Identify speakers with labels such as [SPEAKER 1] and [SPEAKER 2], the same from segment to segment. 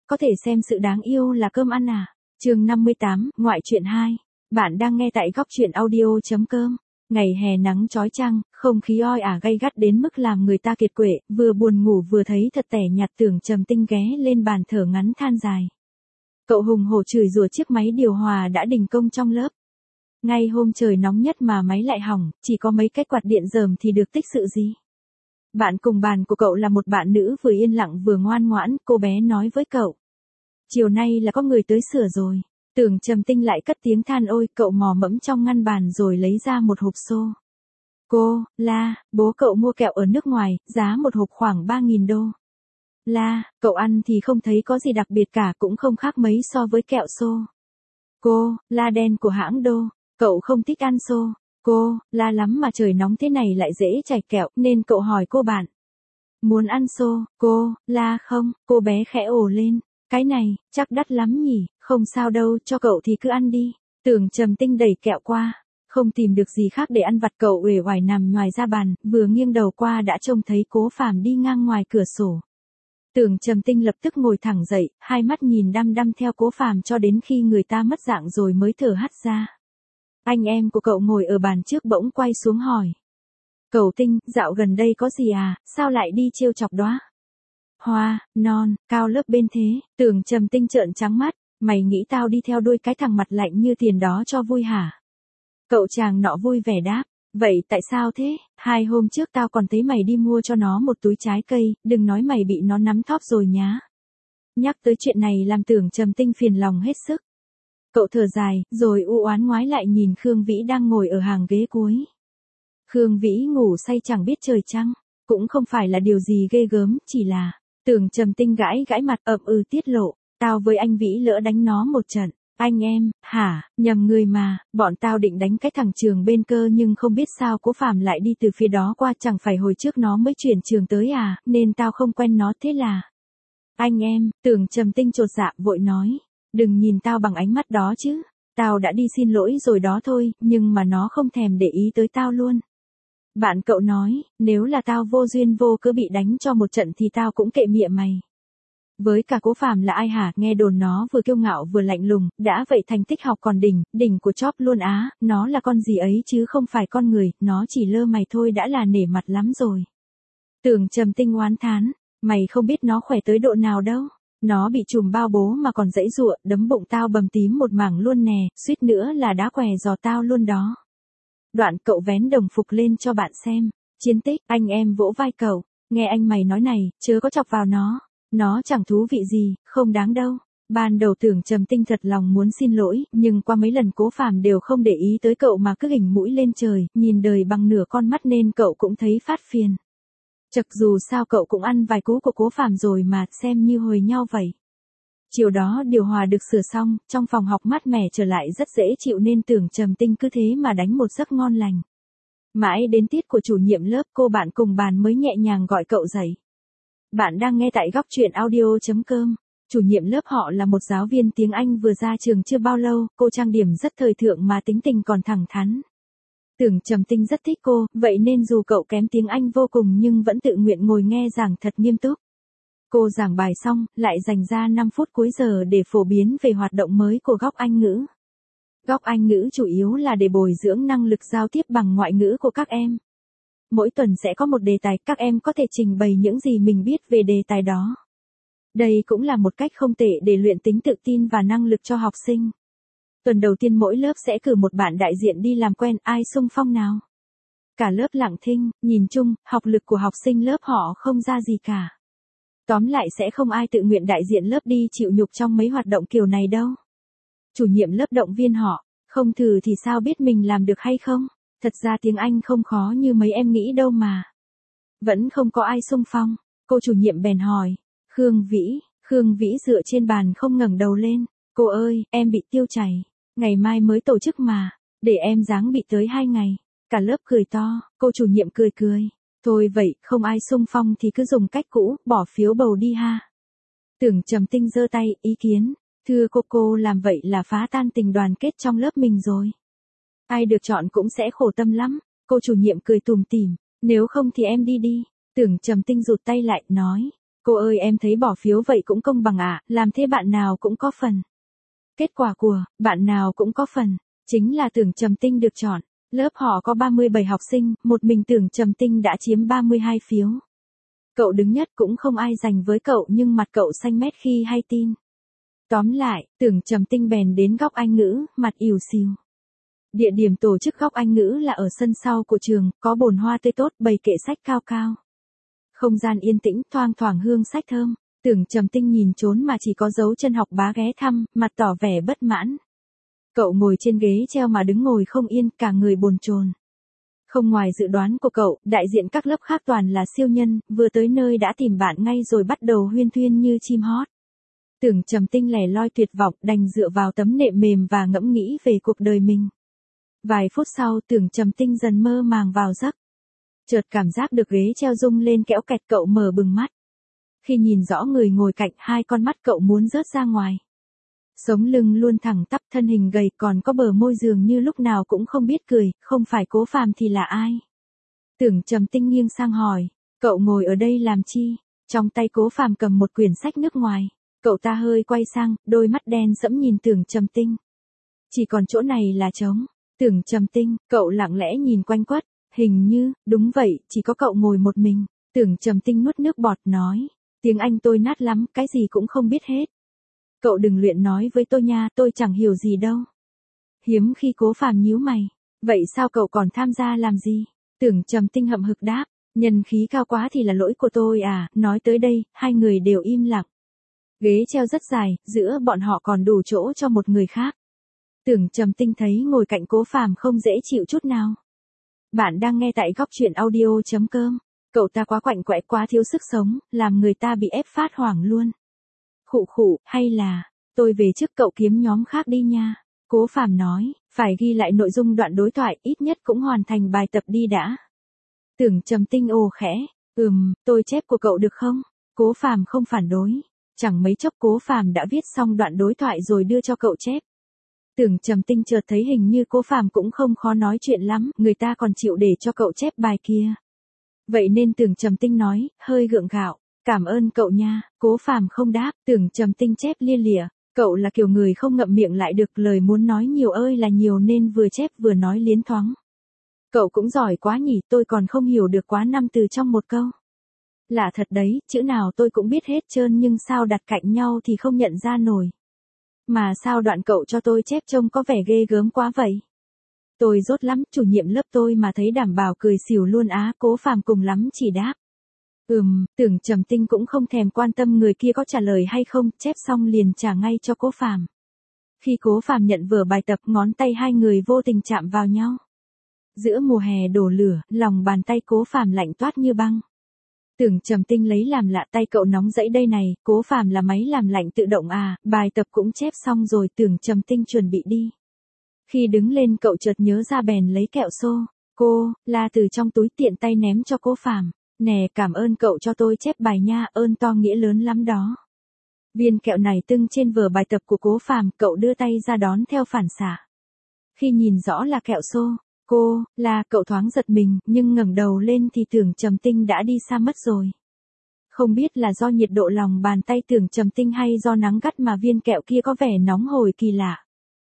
[SPEAKER 1] có thể xem sự đáng yêu là cơm ăn à. Chương 58, ngoại truyện 2. Bạn đang nghe tại góc truyện audio.com. Ngày hè nắng chói chang, không khí oi ả gay gắt đến mức làm người ta kiệt quệ, vừa buồn ngủ vừa thấy thật tẻ nhạt. Tưởng Trầm Tinh ghé lên bàn thở ngắn than dài. Cậu hùng hổ chửi rủa chiếc máy điều hòa đã đình công trong lớp. Ngay hôm trời nóng nhất mà máy lại hỏng, chỉ có mấy cái quạt điện dởm thì được tích sự gì. Bạn cùng bàn của cậu là một bạn nữ vừa yên lặng vừa ngoan ngoãn, cô bé nói với cậu. Chiều nay là có người tới sửa rồi. Tưởng Trầm Tinh lại cất tiếng than ôi, cậu mò mẫm trong ngăn bàn rồi lấy ra một hộp xô. Cô, La, bố cậu mua kẹo ở nước ngoài, giá một hộp khoảng 3.000 đô. La, cậu ăn thì không thấy có gì đặc biệt cả, cũng không khác mấy so với kẹo xô. Cô, La đen của hãng Đô, cậu không thích ăn xô. Cô, La lắm mà trời nóng thế này lại dễ chảy kẹo, nên cậu hỏi cô bạn. Muốn ăn xô, cô, La không, cô bé khẽ ồ lên. Cái này, chắc đắt lắm nhỉ, không sao đâu, cho cậu thì cứ ăn đi. Tưởng Trầm Tinh đẩy kẹo qua, không tìm được gì khác để ăn vặt, cậu uể oải nằm ngoài ra bàn, vừa nghiêng đầu qua đã trông thấy Cố Phàm đi ngang ngoài cửa sổ. Tưởng Trầm Tinh lập tức ngồi thẳng dậy, hai mắt nhìn đăm đăm theo Cố Phàm cho đến khi người ta mất dạng rồi mới thở hắt ra. Anh em của cậu ngồi ở bàn trước bỗng quay xuống hỏi. Cậu Tinh, dạo gần đây có gì à, sao lại đi trêu chọc đóa hoa, non, cao lớp bên thế? Tưởng Trầm Tinh trợn trắng mắt, mày nghĩ tao đi theo đuôi cái thằng mặt lạnh như tiền đó cho vui hả? Cậu chàng nọ vui vẻ đáp, vậy tại sao thế? 2 hôm trước tao còn thấy mày đi mua cho nó một túi trái cây, đừng nói mày bị nó nắm thóp rồi nhá. Nhắc tới chuyện này làm Tưởng Trầm Tinh phiền lòng hết sức. Cậu thở dài, rồi u oán ngoái lại nhìn Khương Vĩ đang ngồi ở hàng ghế cuối. Khương Vĩ ngủ say chẳng biết trời trăng, cũng không phải là điều gì ghê gớm, chỉ là, Tưởng Trầm Tinh gãi gãi mặt tiết lộ, tao với anh Vĩ lỡ đánh nó một trận. Anh em, hả, nhầm người mà, bọn tao định đánh cái thằng trường bên cơ nhưng không biết sao Cố Phàm lại đi từ phía đó qua, chẳng phải hồi trước nó mới chuyển trường tới à, nên tao không quen nó thế là. Anh em, Tưởng Trầm Tinh chột dạ vội nói, đừng nhìn tao bằng ánh mắt đó chứ, tao đã đi xin lỗi rồi đó thôi, nhưng mà nó không thèm để ý tới tao luôn. Bạn cậu nói, nếu là tao vô duyên vô cớ bị đánh cho một trận thì tao cũng kệ mịa mày. Với cả Cố Phàm là ai hả, nghe đồn nó vừa kiêu ngạo vừa lạnh lùng, đã vậy thành tích học còn đỉnh của chóp luôn á, nó là con gì ấy chứ không phải con người, nó chỉ lơ mày thôi đã là nể mặt lắm rồi. Tưởng Trầm Tinh oán thán, mày không biết nó khỏe tới độ nào đâu, nó bị trùm bao bố mà còn giãy giụa, đấm bụng tao bầm tím một mảng luôn nè, suýt nữa là đá què giò tao luôn đó. Đoạn cậu vén đồng phục lên cho bạn xem, chiến tích, anh em vỗ vai cậu, nghe anh mày nói này, chớ có chọc vào nó chẳng thú vị gì, không đáng đâu. Ban đầu Tưởng Trầm Tinh thật lòng muốn xin lỗi, nhưng qua mấy lần Cố Phàm đều không để ý tới cậu mà cứ gỉnh mũi lên trời, nhìn đời bằng nửa con mắt nên cậu cũng thấy phát phiền. Chật dù sao cậu cũng ăn vài cú của Cố Phàm rồi mà, xem như hồi nhau vậy. Chiều đó điều hòa được sửa xong, trong phòng học mát mẻ trở lại rất dễ chịu nên Tưởng Trầm Tinh cứ thế mà đánh một giấc ngon lành. Mãi đến tiết của chủ nhiệm lớp, cô bạn cùng bàn mới nhẹ nhàng gọi cậu dậy. Bạn đang nghe tại góc truyện audio.com. Chủ nhiệm lớp họ là một giáo viên tiếng Anh vừa ra trường chưa bao lâu, cô trang điểm rất thời thượng mà tính tình còn thẳng thắn. Tưởng Trầm Tinh rất thích cô, vậy nên dù cậu kém tiếng Anh vô cùng nhưng vẫn tự nguyện ngồi nghe giảng thật nghiêm túc. Cô giảng bài xong, lại dành ra 5 phút cuối giờ để phổ biến về hoạt động mới của góc Anh ngữ. Góc Anh ngữ chủ yếu là để bồi dưỡng năng lực giao tiếp bằng ngoại ngữ của các em. Mỗi tuần sẽ có một đề tài, các em có thể trình bày những gì mình biết về đề tài đó. Đây cũng là một cách không tệ để luyện tính tự tin và năng lực cho học sinh. Tuần đầu tiên mỗi lớp sẽ cử một bạn đại diện đi làm quen, ai xung phong nào? Cả lớp lặng thinh, nhìn chung, học lực của học sinh lớp họ không ra gì cả. Tóm lại sẽ không ai tự nguyện đại diện lớp đi chịu nhục trong mấy hoạt động kiểu này đâu. Chủ nhiệm lớp động viên họ, không thử thì sao biết mình làm được hay không? Thật ra tiếng Anh không khó như mấy em nghĩ đâu mà. Vẫn không có ai xung phong, cô chủ nhiệm bèn hỏi. Khương Vĩ dựa trên bàn không ngẩng đầu lên. Cô ơi, em bị tiêu chảy. Ngày mai mới tổ chức mà. Để em ráng bị tới 2 ngày. Cả lớp cười to, cô chủ nhiệm cười. Thôi vậy, không ai xung phong thì cứ dùng cách cũ, bỏ phiếu bầu đi ha. Tưởng Trầm Tinh giơ tay, ý kiến. Thưa cô làm vậy là phá tan tình đoàn kết trong lớp mình rồi. Ai được chọn cũng sẽ khổ tâm lắm. Cô chủ nhiệm cười tủm tỉm. Nếu không thì em đi đi. Tưởng Trầm Tinh rụt tay lại, nói. Cô ơi em thấy bỏ phiếu vậy cũng công bằng ạ, làm thế bạn nào cũng có phần. Kết quả của, bạn nào cũng có phần, chính là Tưởng Trầm Tinh được chọn. Lớp họ có 37 học sinh, một mình Tưởng Trầm Tinh đã chiếm 32 phiếu. Cậu đứng nhất cũng không ai giành với cậu nhưng mặt cậu xanh mét khi hay tin. Tóm lại, Tưởng Trầm Tinh bèn đến góc Anh ngữ, mặt ỉu xìu. Địa điểm tổ chức góc Anh ngữ là ở sân sau của trường, có bồn hoa tươi tốt, bày kệ sách cao cao. Không gian yên tĩnh, thoang thoảng hương sách thơm. Tưởng Trầm Tinh nhìn trốn mà chỉ có dấu chân học bá ghé thăm, mặt tỏ vẻ bất mãn. Cậu ngồi trên ghế treo mà đứng ngồi không yên, cả người bồn chồn. Không ngoài dự đoán của cậu, đại diện các lớp khác toàn là siêu nhân, vừa tới nơi đã tìm bạn ngay rồi bắt đầu huyên thuyên như chim hót. Tưởng Trầm Tinh lẻ loi tuyệt vọng, đành dựa vào tấm nệm mềm và ngẫm nghĩ về cuộc đời mình. Vài phút sau, Tưởng Trầm Tinh dần mơ màng vào giấc. Chợt cảm giác được ghế treo rung lên kẽo kẹt, cậu mở bừng mắt. Khi nhìn rõ người ngồi cạnh, hai con mắt cậu muốn rớt ra ngoài. Sống lưng luôn thẳng tắp, thân hình gầy, còn có bờ môi dường như lúc nào cũng không biết cười, không phải Cố Phàm thì là ai? Tưởng Trầm Tinh nghiêng sang hỏi, cậu ngồi ở đây làm chi? Trong tay Cố Phàm cầm một quyển sách nước ngoài. Cậu ta hơi quay sang, đôi mắt đen sẫm nhìn Tưởng Trầm Tinh. Chỉ còn chỗ này là trống. Tưởng Trầm Tinh, cậu lặng lẽ nhìn quanh quất, hình như, đúng vậy, chỉ có cậu ngồi một mình. Tưởng Trầm Tinh nuốt nước bọt nói, tiếng Anh tôi nát lắm, cái gì cũng không biết hết. Cậu đừng luyện nói với tôi nha, tôi chẳng hiểu gì đâu. Hiếm khi Cố Phàm nhíu mày, vậy sao cậu còn tham gia làm gì? Tưởng Trầm Tinh hậm hực đáp, nhân khí cao quá thì là lỗi của tôi à, nói tới đây, hai người đều im lặng. Ghế treo rất dài, giữa bọn họ còn đủ chỗ cho một người khác. Tưởng Trầm Tinh thấy ngồi cạnh Cố Phàm không dễ chịu chút nào. Bạn đang nghe tại góc truyện audio.com. Cậu ta quá quạnh quẽ, quá thiếu sức sống, làm người ta bị ép phát hoảng luôn. Khụ khụ, hay là, tôi về trước cậu kiếm nhóm khác đi nha. Cố Phàm nói, phải ghi lại nội dung đoạn đối thoại, ít nhất cũng hoàn thành bài tập đi đã. Tưởng Trầm Tinh ồ khẽ, tôi chép của cậu được không? Cố Phàm không phản đối. Chẳng mấy chốc Cố Phàm đã viết xong đoạn đối thoại rồi đưa cho cậu chép. Tưởng Trầm Tinh chợt thấy hình như Cố Phàm cũng không khó nói chuyện lắm, người ta còn chịu để cho cậu chép bài kia. Vậy nên Tưởng Trầm Tinh nói, hơi gượng gạo, cảm ơn cậu nha. Cố Phàm không đáp, Tưởng Trầm Tinh chép lia lịa, cậu là kiểu người không ngậm miệng lại được, lời muốn nói nhiều ơi là nhiều nên vừa chép vừa nói liến thoáng. Cậu cũng giỏi quá nhỉ, tôi còn không hiểu được quá 5 từ trong một câu. Lạ thật đấy, chữ nào tôi cũng biết hết trơn nhưng sao đặt cạnh nhau thì không nhận ra nổi. Mà sao đoạn cậu cho tôi chép trông có vẻ ghê gớm quá vậy? Tôi dốt lắm, chủ nhiệm lớp tôi mà thấy đảm bảo cười xỉu luôn á. Cố Phàm cùng lắm chỉ đáp. Tưởng Trầm Tinh cũng không thèm quan tâm người kia có trả lời hay không, chép xong liền trả ngay cho Cố Phàm. Khi Cố Phàm nhận vở bài tập, ngón tay hai người vô tình chạm vào nhau. Giữa mùa hè đổ lửa, lòng bàn tay Cố Phàm lạnh toát như băng. Tưởng Trầm Tinh lấy làm lạ, tay cậu nóng rẫy đây này, Cố Phàm là máy làm lạnh tự động à? Bài tập cũng chép xong rồi, Tưởng Trầm Tinh chuẩn bị đi. Khi đứng lên cậu chợt nhớ ra bèn lấy kẹo xô. Cô, la từ trong túi tiện tay ném cho Cố Phàm. Nè, cảm ơn cậu cho tôi chép bài nha, ơn to nghĩa lớn lắm đó. Viên kẹo này tưng trên vở bài tập của Cố Phàm, cậu đưa tay ra đón theo phản xạ. Khi nhìn rõ là kẹo xô, cô, là cậu thoáng giật mình, nhưng ngẩng đầu lên thì Tưởng Trầm Tinh đã đi xa mất rồi. Không biết là do nhiệt độ lòng bàn tay Tưởng Trầm Tinh hay do nắng gắt mà viên kẹo kia có vẻ nóng hổi kỳ lạ.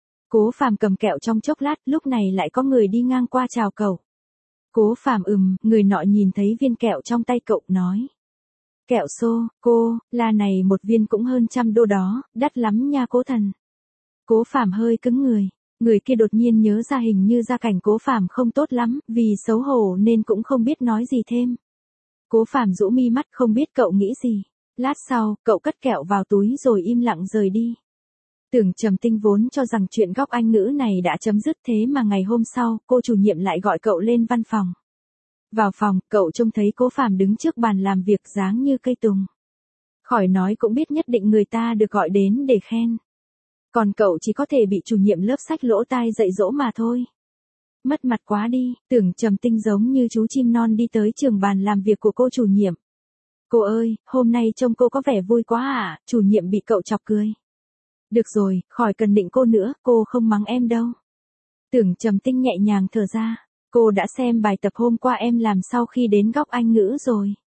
[SPEAKER 1] Cố Phàm cầm kẹo trong chốc lát, lúc này lại có người đi ngang qua chào cậu. Cố Phàm người nọ nhìn thấy viên kẹo trong tay cậu, nói. Kẹo xô, cô, là này một viên cũng hơn $100 đó, đắt lắm nha Cố thần. Cố Phàm hơi cứng người. Người kia đột nhiên nhớ ra hình như gia cảnh Cố Phàm không tốt lắm, vì xấu hổ nên cũng không biết nói gì thêm. Cố Phàm rũ mi mắt không biết cậu nghĩ gì. Lát sau, cậu cất kẹo vào túi rồi im lặng rời đi. Tưởng Trầm Tinh vốn cho rằng chuyện góc Anh ngữ này đã chấm dứt, thế mà ngày hôm sau, cô chủ nhiệm lại gọi cậu lên văn phòng. Vào phòng, cậu trông thấy Cố Phàm đứng trước bàn làm việc dáng như cây tùng. Khỏi nói cũng biết nhất định người ta được gọi đến để khen. Còn cậu chỉ có thể bị chủ nhiệm lớp xách lỗ tai dạy dỗ mà thôi. Mất mặt quá đi, Tưởng Trầm Tinh giống như chú chim non đi tới trường bàn làm việc của cô chủ nhiệm. Cô ơi, hôm nay trông cô có vẻ vui quá à? Chủ nhiệm bị cậu chọc cười. Được rồi, khỏi cần định cô nữa, cô không mắng em đâu. Tưởng Trầm Tinh nhẹ nhàng thở ra. Cô đã xem bài tập hôm qua em làm sau khi đến góc Anh ngữ rồi.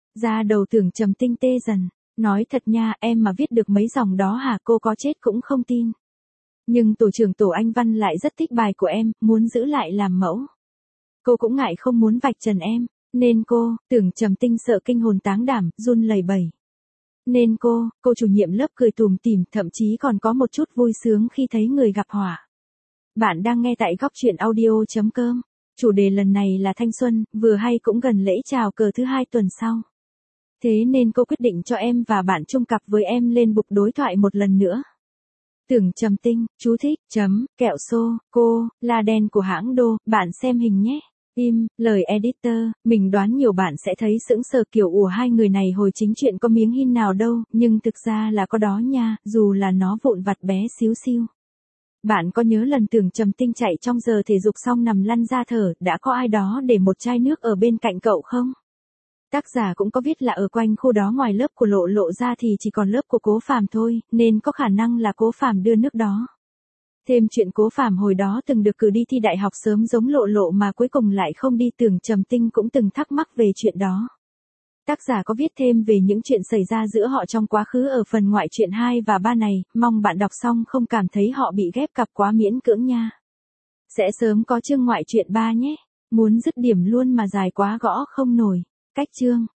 [SPEAKER 1] Da đầu Tưởng Trầm Tinh tê dần. Nói thật nha, em mà viết được mấy dòng đó hả, cô có chết cũng không tin. Nhưng tổ trưởng tổ anh Văn lại rất thích bài của em, muốn giữ lại làm mẫu. Cô cũng ngại không muốn vạch trần em, nên Tưởng Trầm Tinh sợ kinh hồn táng đảm, run lẩy bẩy. Nên cô chủ nhiệm lớp cười tủm tỉm, thậm chí còn có một chút vui sướng khi thấy người gặp họa. Bạn đang nghe tại góc truyện audio.com. Chủ đề lần này là thanh xuân, vừa hay cũng gần lễ chào cờ thứ 2 tuần sau. Thế nên cô quyết định cho em và bạn chung cặp với em lên bục đối thoại một lần nữa. Tưởng Trầm Tinh, chú thích, kẹo xô, cô, là đen của hãng đô, bạn xem hình nhé. Lời editor, mình đoán nhiều bạn sẽ thấy sững sờ kiểu ủa hai người này hồi chính chuyện có miếng hin nào đâu, nhưng thực ra là có đó nha, dù là nó vụn vặt bé xíu xiu. Bạn có nhớ lần Tưởng Trầm Tinh chạy trong giờ thể dục xong nằm lăn ra thở, đã có ai đó để một chai nước ở bên cạnh cậu không? Tác giả cũng có viết là ở quanh khu đó ngoài lớp của Lộ Lộ ra thì chỉ còn lớp của Cố Phàm thôi, nên có khả năng là Cố Phàm đưa nước đó. Thêm chuyện Cố Phàm hồi đó từng được cử đi thi đại học sớm giống Lộ Lộ mà cuối cùng lại không đi, Tưởng Trầm Tinh cũng từng thắc mắc về chuyện đó. Tác giả có viết thêm về những chuyện xảy ra giữa họ trong quá khứ ở phần ngoại truyện 2 và 3 này, mong bạn đọc xong không cảm thấy họ bị ghép cặp quá miễn cưỡng nha. Sẽ sớm có chương ngoại truyện 3 nhé. Muốn dứt điểm luôn mà dài quá gõ không nổi. Cách chương